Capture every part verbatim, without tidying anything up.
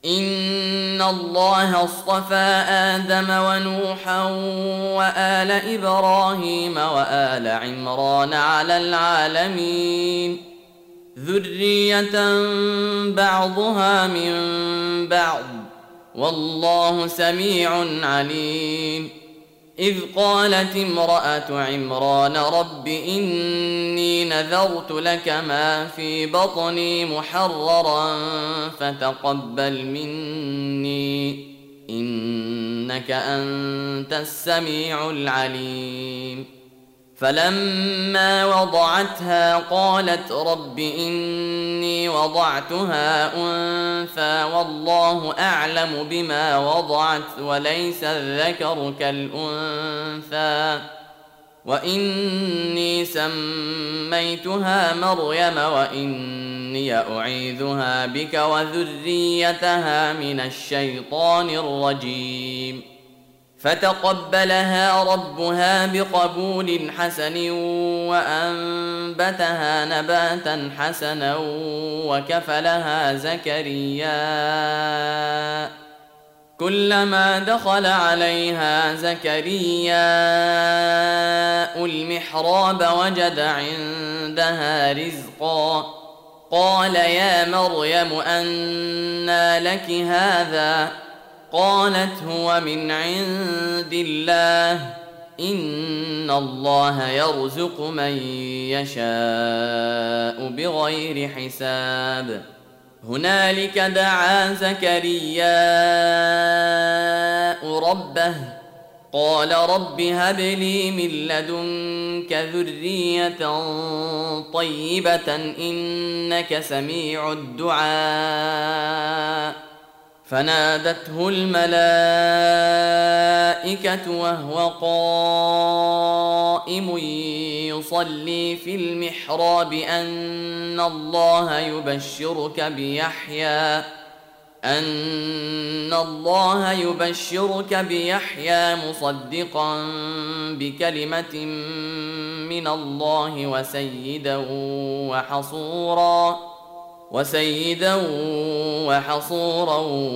إن الله اصطفى آدم ونوحا وآل إبراهيم وآل عمران على العالمين ذرية بعضها من بعض والله سميع عليم. إذ قالت امرأة عمران رب إني نذرت لك ما في بطني محررا فتقبل مني إنك أنت السميع العليم. فلما وضعتها قالت رب إني وضعتها أنثى والله أعلم بما وضعت وليس الذكر كالأنثى وإني سميتها مريم وإني أعيذها بك وذريتها من الشيطان الرجيم. فتقبلها ربها بقبول حسن وأنبتها نباتا حسنا وكفلها زكريا كلما دخل عليها زكرياء المحراب وجد عندها رزقا قال يا مريم أنى لك هذا قالت هو من عند الله إن الله يرزق من يشاء بغير حساب. هنالك دعا زكرياء ربه قال رب هب لي من لدنك ذرية طيبة إنك سميع الدعاء. فنادته الملائكة وهو قائم يصلي في المحراب أن الله يبشرك بيحيى أن الله يبشرك بيحيى مصدقا بكلمة من الله وسيدا وحصورا وسيدا وحصورا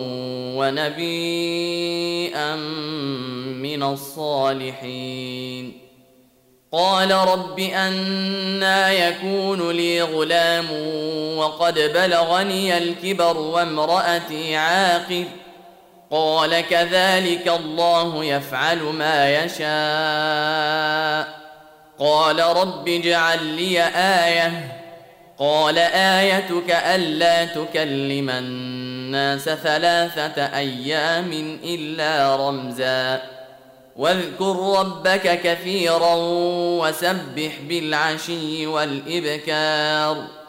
ونبيا من الصالحين. قال رب أنى يكون لي غلام وقد بلغني الكبر وامرأتي عاقر قال كذلك الله يفعل ما يشاء. قال رب اجعل لي آية قال آيتك ألا تكلم الناس ثلاثة أيام إلا رمزا واذكر ربك كثيرا وسبح بالعشي والإبكار